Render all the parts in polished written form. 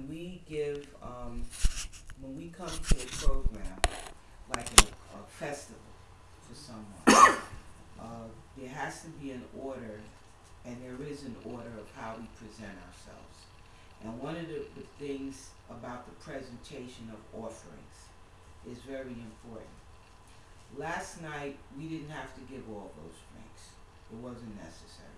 when we give, when we come to a program, like a festival for someone, there has to be an order, and there is an order of how we present ourselves. And one of the things about the presentation of offerings is very important. Last night, we didn't have to give all those drinks. It wasn't necessary.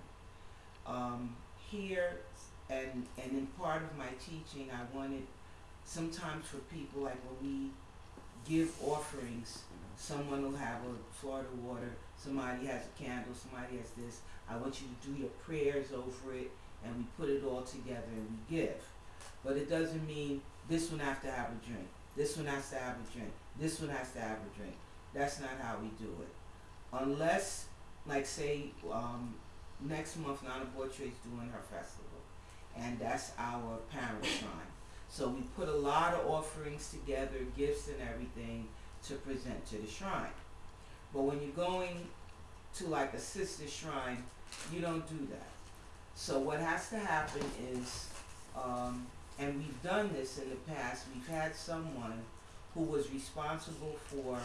Here, and in part of my teaching, I wanted sometimes for people, like when we give offerings, someone will have a Florida water, somebody has a candle, somebody has this. I want you to do your prayers over it, and we put it all together and we give. But it doesn't mean this one has to have a drink, this one has to have a drink, this one has to have a drink. That's not how we do it. Unless, like say, next month Nana Botre is doing her festival, and that's our parent shrine. So we put a lot of offerings together, gifts and everything to present to the shrine. But when you're going to like a sister shrine, you don't do that. So what has to happen is, and we've done this in the past, we've had someone who was responsible for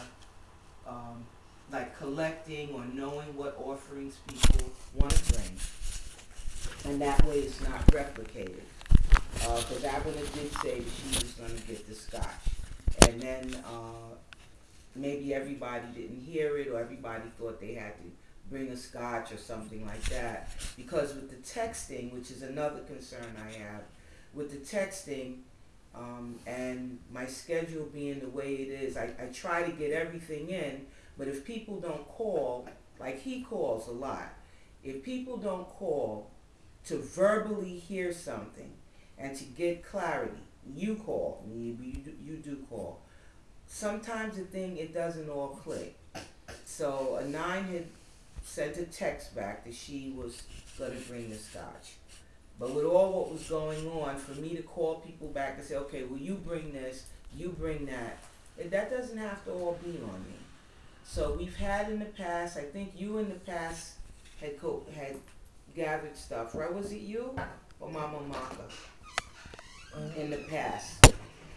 like collecting or knowing what offerings people want to bring. And that way it's not replicated. Because Abner did say that she was going to get the scotch. And then maybe everybody didn't hear it, or everybody thought they had to bring a scotch or something like that. Because with the texting, which is another concern I have, with the texting and my schedule being the way it is, I try to get everything in, but if people don't call, like he calls a lot, if people don't call to verbally hear something and to get clarity, you call, you do call. Sometimes the thing, it doesn't all click. So a 9 had sent a text back that she was going to bring the scotch. But with all what was going on, for me to call people back and say, okay, well, you bring this, you bring that doesn't have to all be on me. So we've had in the past, I think you in the past had gathered stuff, right? Was it you or Mama Maka in the past?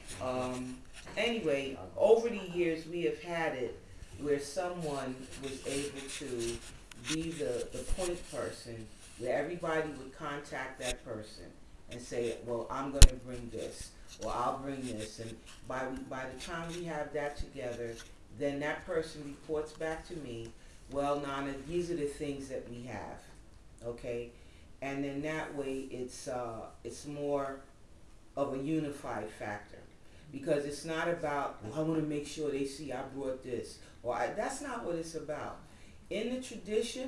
Anyway, over the years we have had it where someone was able to be the point person, where everybody would contact that person and say, well, I'm going to bring this, or I'll bring this. And by the time we have that together, then that person reports back to me, well, Nana, these are the things that we have, okay? And then that way it's more of a unified factor. Because it's not about, well, I want to make sure they see I brought this, or that's not what it's about. In the tradition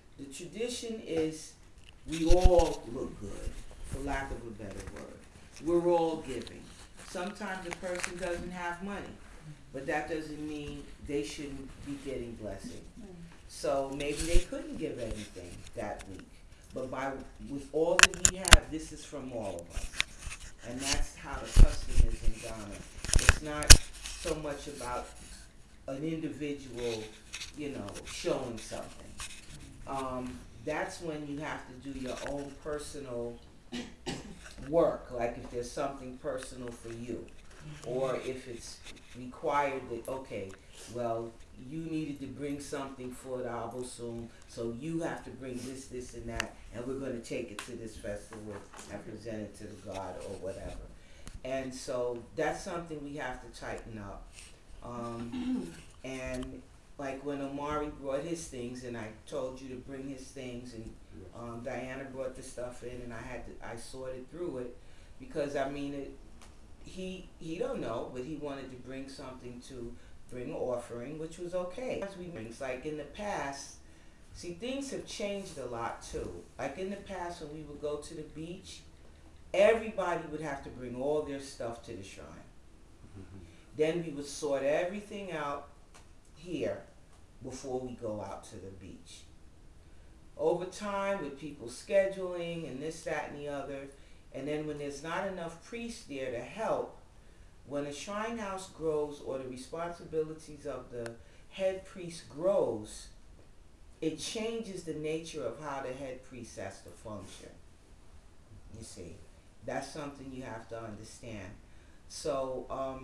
is we all look good, for lack of a better word. We're all giving. Sometimes a person doesn't have money, but that doesn't mean they shouldn't be getting blessing. So maybe they couldn't give anything that week, but with all that we have, this is from all of us. And that's how the custom is in Ghana. It's not so much about an individual, showing something. That's when you have to do your own personal work, like if there's something personal for you. Or if it's required that, okay, well, you needed to bring something for the Abosom, so you have to bring this, and that, and we're going to take it to this festival and present it to the god or whatever. And so that's something we have to tighten up. And like when Omari brought his things, and I told you to bring his things, and Diana brought the stuff in, and I sorted through it, because he don't know, but he wanted to bring something to bring an offering, which was okay. As we brings, like in the past, see, things have changed a lot too. Like in the past, when we would go to the beach, everybody would have to bring all their stuff to the shrine. Then we would sort everything out here before we go out to the beach. Over time, with people scheduling and this, that, and the other, and then when there's not enough priests there to help, when a shrine house grows or the responsibilities of the head priest grows, it changes the nature of how the head priest has to function. You see, That's something you have to understand. So,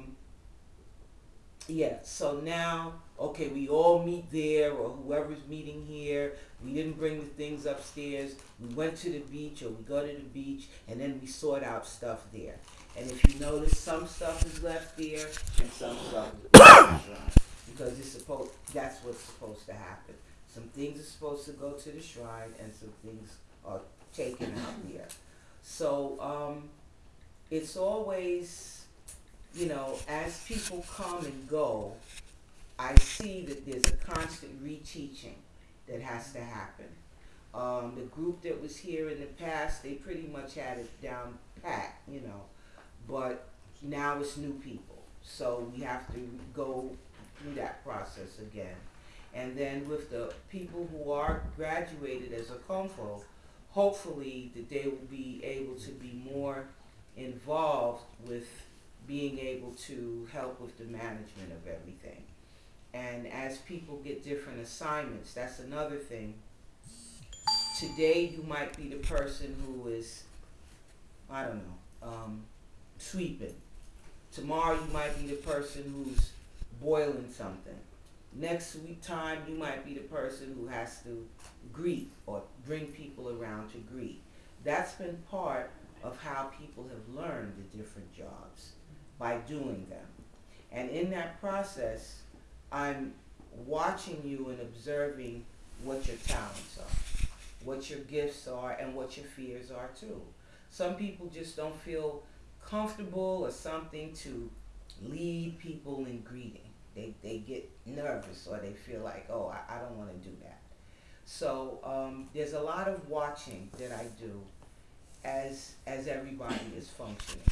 yeah, so now, okay, we all meet there, or whoever's meeting here. We didn't bring the things upstairs. We went to the beach, or we go to the beach, and then we sort out stuff there. And if you notice, some stuff is left there, and some stuff is left because that's what's supposed to happen. Some things are supposed to go to the shrine, and some things are taken out there. So, it's always, as people come and go, I see that there's a constant reteaching that has to happen. The group that was here in the past, they pretty much had it down pat, but now it's new people. So we have to go through that process again. And then with the people who are graduated as a Komfo, hopefully that they will be able to be more involved with being able to help with the management of everything. And as people get different assignments, that's another thing. Today you might be the person who is, I don't know, sweeping. Tomorrow you might be the person who's boiling something. Next week time you might be the person who has to greet or bring people around to greet. That's been part of how people have learned the different jobs, by doing them. And in that process, I'm watching you and observing what your talents are, what your gifts are, and what your fears are too. Some people just don't feel comfortable or something to lead people in greeting. They get nervous, or they feel like, oh, I don't want to do that. So there's a lot of watching that I do as everybody is functioning.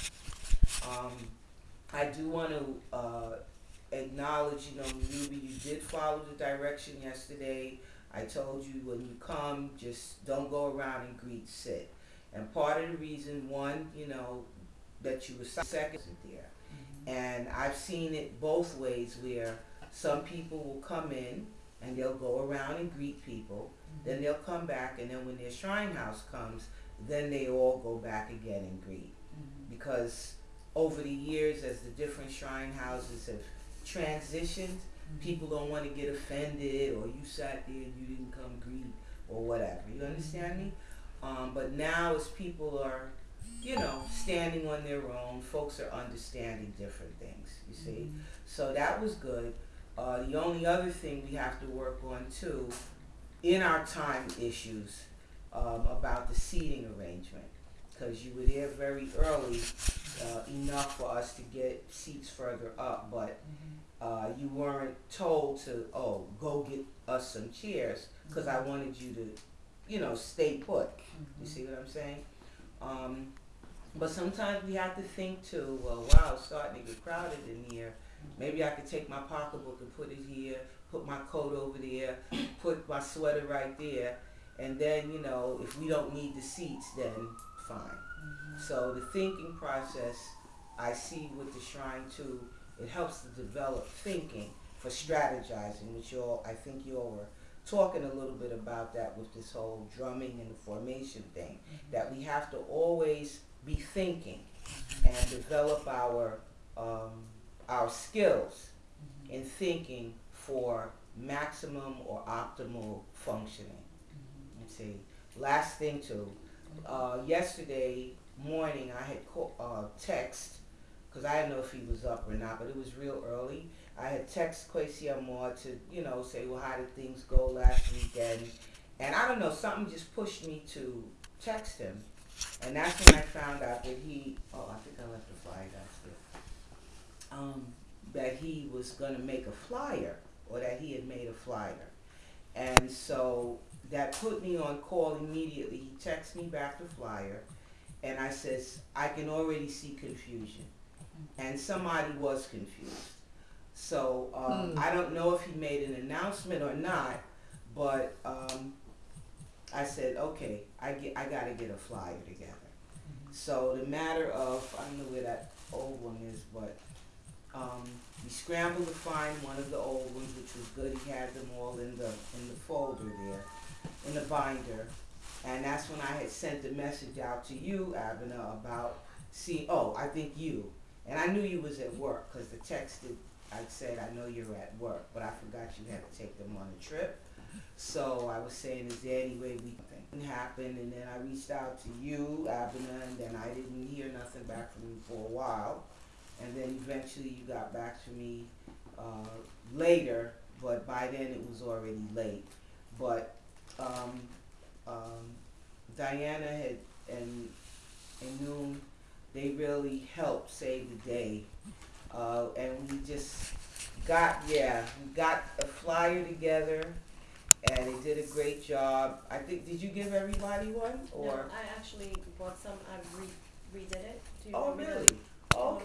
I do want to acknowledge, Ruby, you did follow the direction yesterday. I told you when you come, just don't go around and greet, sit. And part of the reason, one, that you were second there. And I've seen it both ways, where some people will come in and they'll go around and greet people, then they'll come back, and then when their shrine house comes, then they all go back again and greet. Because over the years, as the different shrine houses have transitioned, people don't want to get offended, or you sat there and you didn't come greet, or whatever. You understand me? But now as people are, standing on their own, folks are understanding different things, you see? So that was good. The only other thing we have to work on too, in our time issues, about the seating arrangement, because you were there very early, enough for us to get seats further up, but you weren't told to, go get us some chairs, because I wanted you to, stay put. You see what I'm saying? But sometimes we have to think too, well, wow, it's starting to get crowded in here. Maybe I could take my pocketbook and put it here, put my coat over there, put my sweater right there, and then, if we don't need the seats, then fine. So the thinking process, I see with the shrine too, it helps to develop thinking for strategizing, which I think you all were talking a little bit about that with this whole drumming and the formation thing, that we have to always be thinking and develop our skills in thinking for maximum or optimal functioning. Let's see. Last thing too, yesterday morning I had text, because I didn't know if he was up or not, but it was real early. I had text Kwesi Amor to, say, well, how did things go last weekend? And I don't know, something just pushed me to text him. And that's when I found out that I think I left a flyer downstairs. That he was going to make a flyer, or that he had made a flyer. And so that put me on call immediately. He texted me back the flyer, and I says, I can already see confusion. And somebody was confused. So I don't know if he made an announcement or not, but I said, okay, I got to get a flyer together. So the matter of, I don't know where that old one is, but we scrambled to find one of the old ones, which was good. He had them all in the folder there, in the binder. And that's when I had sent a message out to you, Abner, about oh, I think you. And I knew you was at work, because the text that I said, I know you're at work, but I forgot you had to take them on a trip. So I was saying, is there any way we can happen? And then I reached out to you, Abner, and then I didn't hear nothing back from you for a while. And then eventually you got back to me later, but by then it was already late. But Diana had and Noon, they really helped save the day. And we just we got a flyer together, and they did a great job. I think, did you give everybody one? Or No, I actually bought some. I redid it. Do you oh, want me to- really? Oh,